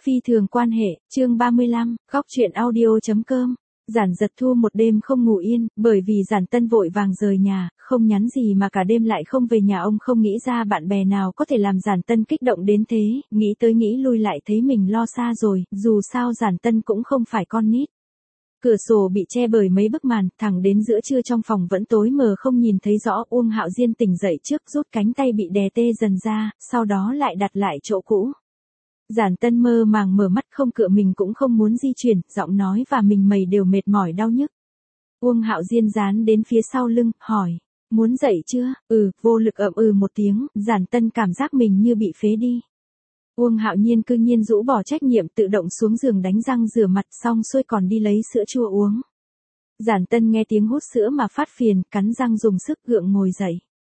Phi thường quan hệ, chương 35, góc truyện audio.com. Giản Giật Thu một đêm không ngủ yên, bởi vì Giản Tân vội vàng rời nhà, không nhắn gì mà cả đêm lại không về nhà. Ông không nghĩ ra bạn bè nào có thể làm Giản Tân kích động đến thế, nghĩ tới nghĩ lui lại thấy mình lo xa rồi, dù sao Giản Tân cũng không phải con nít. Cửa sổ bị che bởi mấy bức màn, thẳng đến giữa trưa trong phòng vẫn tối mờ không nhìn thấy rõ. Uông Hạo Diên tỉnh dậy trước, rút cánh tay bị đè tê dần ra, sau đó lại đặt lại chỗ cũ. Giản Tân mơ màng mở mắt, không cựa mình cũng không muốn di chuyển, giọng nói và mình mày đều mệt mỏi đau nhức. Uông Hạo Diên dán đến phía sau lưng, hỏi, muốn dậy chưa? Vô lực ậm một tiếng, Giản Tân cảm giác mình như bị phế đi. Uông Hạo Nhiên cư nhiên rũ bỏ trách nhiệm tự động xuống giường đánh răng rửa mặt xong xuôi còn đi lấy sữa chua uống. Giản Tân nghe tiếng hút sữa mà phát phiền, cắn răng dùng sức gượng ngồi dậy.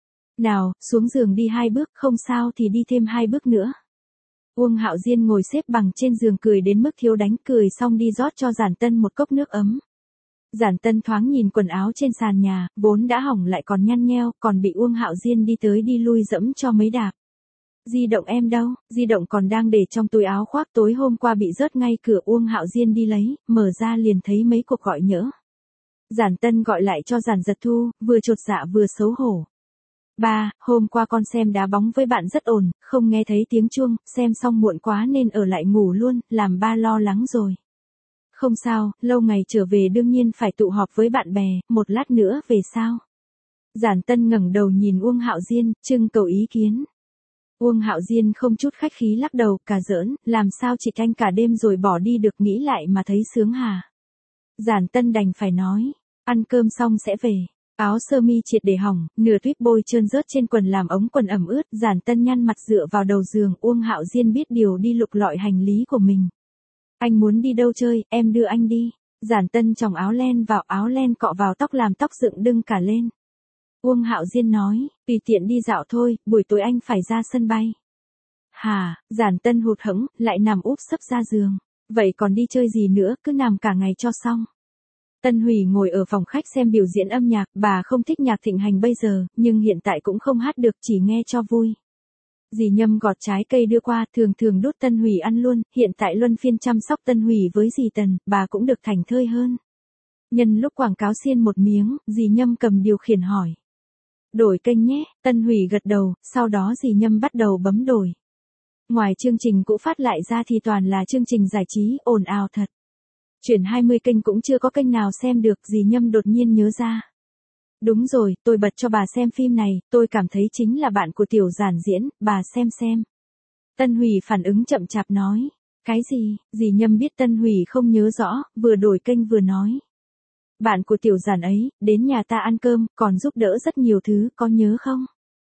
Nào, xuống giường đi 2 bước, không sao thì đi thêm 2 bước nữa. Uông Hạo Diên ngồi xếp bằng trên giường cười đến mức thiếu đánh, cười xong đi rót cho Giản Tân một cốc nước ấm. Giản Tân thoáng nhìn quần áo trên sàn nhà, vốn đã hỏng lại còn nhăn nheo, còn bị Uông Hạo Diên đi tới đi lui dẫm cho mấy đạp. Di động em đâu? Di động còn đang để trong túi áo khoác, tối hôm qua bị rớt ngay cửa. Uông Hạo Diên đi lấy, mở ra liền thấy mấy cuộc gọi nhỡ. Giản Tân gọi lại cho Giản Giật Thu, vừa chột dạ vừa xấu hổ. Ba, hôm qua con xem đá bóng với bạn rất ổn, không nghe thấy tiếng chuông, xem xong muộn quá nên ở lại ngủ luôn, làm ba lo lắng rồi. Không sao, lâu ngày trở về đương nhiên phải tụ họp với bạn bè, một lát nữa về sao? Giản Tân ngẩng đầu nhìn Uông Hạo Diên, trưng cầu ý kiến. Uông Hạo Diên không chút khách khí lắc đầu, cả giỡn, làm sao chị canh cả đêm rồi bỏ đi được, nghĩ lại mà thấy sướng hả? Giản Tân đành phải nói, ăn cơm xong sẽ về. Áo sơ mi triệt để hỏng, nửa tuyết bôi trơn rớt trên quần làm ống quần ẩm ướt. Giản Tân nhăn mặt dựa vào đầu giường. Uông Hạo Diên biết điều đi lục lọi hành lý của mình. Anh muốn đi đâu chơi, em đưa anh đi. Giản Tân chòng áo len vào, áo len cọ vào tóc làm tóc dựng đưng cả lên. Uông Hạo Diên nói, tùy tiện đi dạo thôi, buổi tối anh phải ra sân bay. Hả? Giản Tân hụt hẫng, lại nằm úp sấp ra giường. Vậy còn đi chơi gì nữa, cứ nằm cả ngày cho xong. Tân Hủy ngồi ở phòng khách xem biểu diễn âm nhạc, bà không thích nhạc thịnh hành bây giờ, nhưng hiện tại cũng không hát được, chỉ nghe cho vui. Dì Nhâm gọt trái cây đưa qua, thường thường đút Tân Hủy ăn luôn, hiện tại luân phiên chăm sóc Tân Hủy với dì Tần, bà cũng được thảnh thơi hơn. Nhân lúc quảng cáo xiên một miếng, dì Nhâm cầm điều khiển hỏi. Đổi kênh nhé, Tân Hủy gật đầu, sau đó dì Nhâm bắt đầu bấm đổi. Ngoài chương trình cũ phát lại ra thì toàn là chương trình giải trí, ồn ào thật. Chuyển 20 kênh cũng chưa có kênh nào xem được, dì Nhâm đột nhiên nhớ ra. Đúng rồi, tôi bật cho bà xem phim này, tôi cảm thấy chính là bạn của Tiểu Giản diễn, bà xem. Tân Hủy phản ứng chậm chạp nói. Cái gì? Dì Nhâm biết Tân Hủy không nhớ rõ, vừa đổi kênh vừa nói. Bạn của Tiểu Giản ấy, đến nhà ta ăn cơm, còn giúp đỡ rất nhiều thứ, có nhớ không?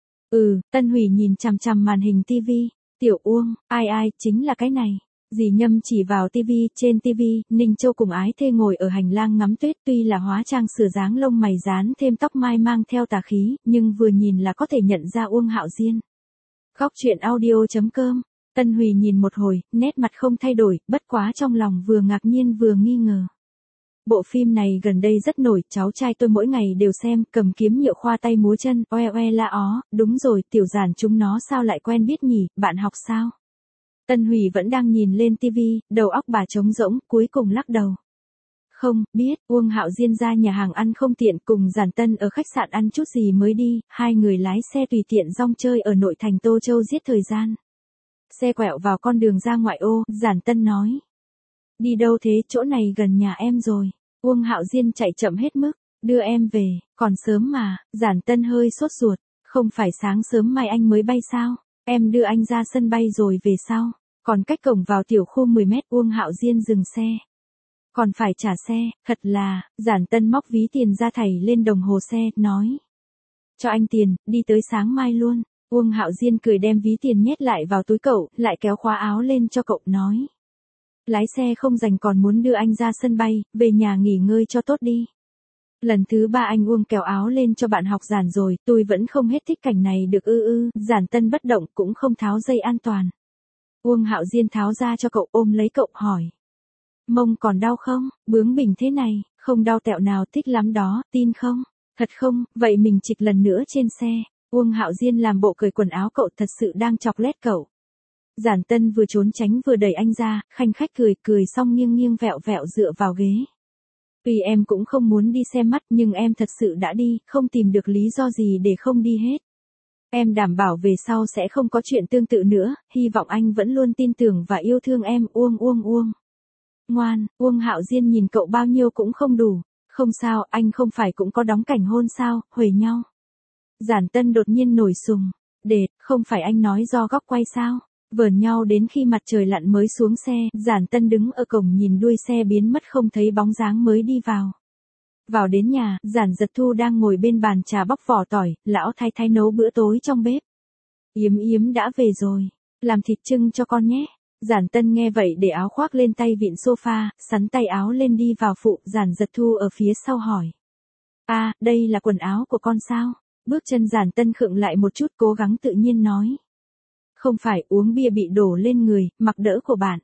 Tân Hủy nhìn chằm chằm màn hình tivi. Tiểu Uông, ai, chính là cái này. Dì Nhâm chỉ vào tivi, trên tivi, Ninh Châu cùng Ái Thê ngồi ở hành lang ngắm tuyết, tuy là hóa trang sửa dáng lông mày dán thêm tóc mai mang theo tà khí, nhưng vừa nhìn là có thể nhận ra Uông Hạo Diên. Góc truyện audio.com. Tân Hủy nhìn một hồi, nét mặt không thay đổi, bất quá trong lòng vừa ngạc nhiên vừa nghi ngờ. Bộ phim này gần đây rất nổi, cháu trai tôi mỗi ngày đều xem, cầm kiếm nhựa khoa tay múa chân, oe la ó, đúng rồi, Tiểu Giản chúng nó sao lại quen biết nhỉ, bạn học sao? Tân Hủy vẫn đang nhìn lên tivi, đầu óc bà trống rỗng, cuối cùng lắc đầu. Không, biết, Uông Hạo Diên ra nhà hàng ăn không tiện, cùng Giản Tân ở khách sạn ăn chút gì mới đi, hai người lái xe tùy tiện rong chơi ở nội thành Tô Châu giết thời gian. Xe quẹo vào con đường ra ngoại ô, Giản Tân nói. Đi đâu thế, chỗ này gần nhà em rồi. Uông Hạo Diên chạy chậm hết mức, đưa em về, còn sớm mà. Giản Tân hơi sốt ruột, không phải sáng sớm mai anh mới bay sao? Em đưa anh ra sân bay rồi về sau. Còn cách cổng vào tiểu khu 10 mét. Uông Hạo Diên dừng xe. Còn phải trả xe, thật là. Giản Tân móc ví tiền ra thảy lên đồng hồ xe, nói. Cho anh tiền, đi tới sáng mai luôn. Uông Hạo Diên cười đem ví tiền nhét lại vào túi cậu, lại kéo khóa áo lên cho cậu, nói. Lái xe không rảnh còn muốn đưa anh ra sân bay, về nhà nghỉ ngơi cho tốt đi. Lần thứ 3 anh Uông kéo áo lên cho bạn học Giản rồi, tôi vẫn không hết thích cảnh này được Giản Tân bất động cũng không tháo dây an toàn. Uông Hạo Diên tháo ra cho cậu, ôm lấy cậu hỏi. Mông còn đau không, bướng bỉnh thế này, không đau tẹo nào, thích lắm đó, tin không? Thật không, vậy mình trịch lần nữa trên xe. Uông Hạo Diên làm bộ cởi quần áo cậu, thật sự đang chọc lét cậu. Giản Tân vừa trốn tránh vừa đẩy anh ra, khanh khách cười, cười xong nghiêng nghiêng vẹo vẹo dựa vào ghế. Tuy em cũng không muốn đi xem mắt nhưng em thật sự đã đi, không tìm được lý do gì để không đi hết. Em đảm bảo về sau sẽ không có chuyện tương tự nữa, hy vọng anh vẫn luôn tin tưởng và yêu thương em. Uông. Ngoan, Uông Hạo Diên nhìn cậu bao nhiêu cũng không đủ. Không sao, anh không phải cũng có đóng cảnh hôn sao, huề nhau. Giản Tân đột nhiên nổi sùng. Đệt, không phải anh nói do góc quay sao? Vờn nhau đến khi mặt trời lặn mới xuống xe, Giản Tân đứng ở cổng nhìn đuôi xe biến mất không thấy bóng dáng mới đi vào. Vào đến nhà, Giản Giật Thu đang ngồi bên bàn trà bóc vỏ tỏi, lão thái thái nấu bữa tối trong bếp. Yếm Yếm đã về rồi, làm thịt trưng cho con nhé. Giản Tân nghe vậy để áo khoác lên tay vịn sofa, sắn tay áo lên đi vào phụ, Giản Giật Thu ở phía sau hỏi. À, đây là quần áo của con sao? Bước chân Giản Tân khựng lại một chút cố gắng tự nhiên nói. Không phải, uống bia bị đổ lên người, mặc đỡ của bạn.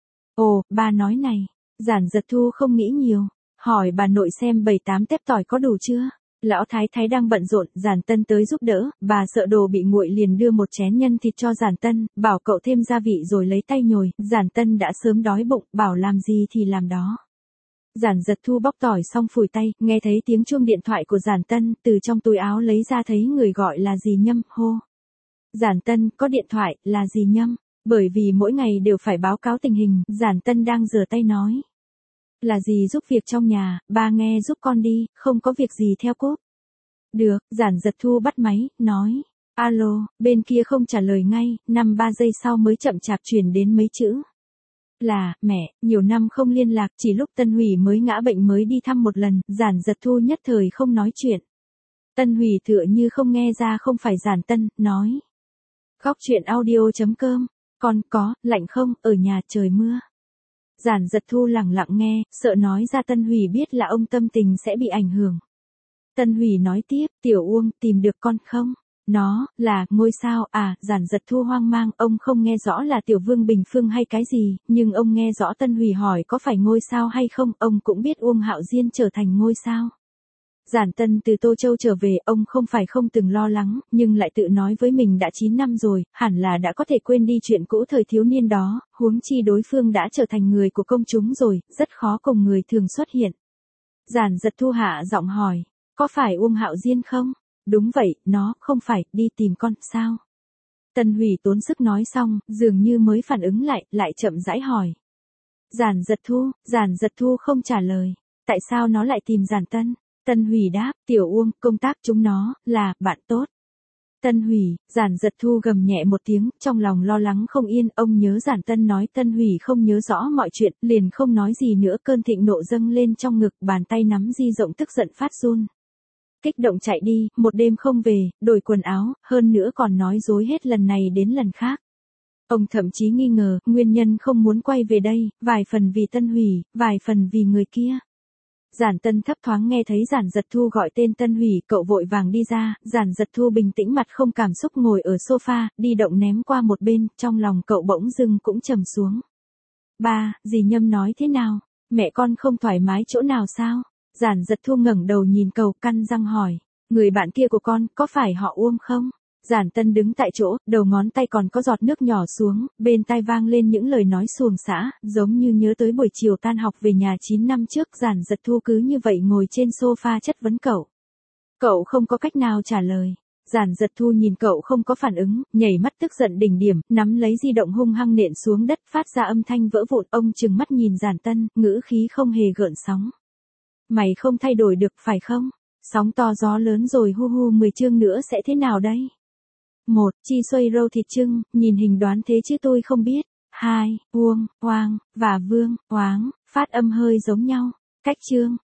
Ồ, ba nói này. Giản Giật Thu không nghĩ nhiều. Hỏi bà nội xem 7-8 tép tỏi có đủ chưa? Lão thái thái đang bận rộn, Giản Tân tới giúp đỡ, bà sợ đồ bị nguội liền đưa một chén nhân thịt cho Giản Tân, bảo cậu thêm gia vị rồi lấy tay nhồi, Giản Tân đã sớm đói bụng, bảo làm gì thì làm đó. Giản Giật Thu bóc tỏi xong phủi tay, nghe thấy tiếng chuông điện thoại của Giản Tân, từ trong túi áo lấy ra thấy người gọi là dì Nhâm, hô. Giản Tân, có điện thoại, là dì Nhâm, bởi vì mỗi ngày đều phải báo cáo tình hình, Giản Tân đang rửa tay nói. Là dì giúp việc trong nhà, ba nghe giúp con đi, không có việc gì theo cốp. Được, Giản Giật Thu bắt máy, nói. Alo, bên kia không trả lời ngay, 5-3 giây sau mới chậm chạp chuyển đến mấy chữ. Là, mẹ, nhiều năm không liên lạc, chỉ lúc Tân Hủy mới ngã bệnh mới đi thăm một lần, Giản Giật Thu nhất thời không nói chuyện. Tân Hủy tựa như không nghe ra không phải Giản Tân, nói. Góc chuyện audio.com, con có, lạnh không, ở nhà trời mưa. Giản Giật Thu lẳng lặng nghe, sợ nói ra Tân Hủy biết là ông tâm tình sẽ bị ảnh hưởng. Tân Hủy nói tiếp, Tiểu Uông, tìm được con không? Nó, là, ngôi sao, à, Giản Giật Thu hoang mang, ông không nghe rõ là Tiểu Vương Bình Phương hay cái gì, nhưng ông nghe rõ Tân Hủy hỏi có phải ngôi sao hay không, ông cũng biết Uông Hạo Diên trở thành ngôi sao. Giản Tân từ Tô Châu trở về, ông không phải không từng lo lắng, nhưng lại tự nói với mình đã 9 năm rồi, hẳn là đã có thể quên đi chuyện cũ thời thiếu niên đó, huống chi đối phương đã trở thành người của công chúng rồi, rất khó cùng người thường xuất hiện. Giản Giật Thu hạ giọng hỏi, có phải Uông Hạo Diên không? Đúng vậy, nó, không phải, đi tìm con, sao? Tân Hủy tốn sức nói xong, dường như mới phản ứng lại chậm rãi hỏi. Giản Giật Thu không trả lời, tại sao nó lại tìm Giản Tân? Tân Hủy đáp, Tiểu Uông, công tác chúng nó, là, bạn tốt. Tân Hủy, Giản Giật Thu gầm nhẹ một tiếng, trong lòng lo lắng không yên, ông nhớ Giản Tân nói Tân Hủy không nhớ rõ mọi chuyện, liền không nói gì nữa, cơn thịnh nộ dâng lên trong ngực, bàn tay nắm di rộng tức giận phát run. Kích động chạy đi, một đêm không về, đổi quần áo, hơn nữa còn nói dối hết lần này đến lần khác. Ông thậm chí nghi ngờ, nguyên nhân không muốn quay về đây, vài phần vì Tân Hủy, vài phần vì người kia. Giản Tân thấp thoáng nghe thấy Giản Giật Thu gọi tên Tân Hủy, cậu vội vàng đi ra, Giản Giật Thu bình tĩnh mặt không cảm xúc ngồi ở sofa, đi động ném qua một bên, trong lòng cậu bỗng dưng cũng trầm xuống. Ba, dì Nhâm nói thế nào? Mẹ con không thoải mái chỗ nào sao? Giản Giật Thu ngẩng đầu nhìn cậu căn răng hỏi, người bạn kia của con, có phải họ Uông không? Giản Tân đứng tại chỗ, đầu ngón tay còn có giọt nước nhỏ xuống, bên tai vang lên những lời nói xuồng xã, giống như nhớ tới buổi chiều tan học về nhà 9 năm trước. Giản Giật Thu cứ như vậy ngồi trên sofa chất vấn cậu. Cậu không có cách nào trả lời. Giản Giật Thu nhìn cậu không có phản ứng, nhảy mắt tức giận đỉnh điểm, nắm lấy di động hung hăng nện xuống đất, phát ra âm thanh vỡ vụn. Ông trừng mắt nhìn Giản Tân, ngữ khí không hề gợn sóng. Mày không thay đổi được, phải không? Sóng to gió lớn rồi, hu hu, 10 chương nữa sẽ thế nào đây? 1. Chi xoay rau thịt trưng, nhìn hình đoán thế chứ tôi không biết. 2. Uông, Oang, và Vương, Oáng, phát âm hơi giống nhau. Cách chương.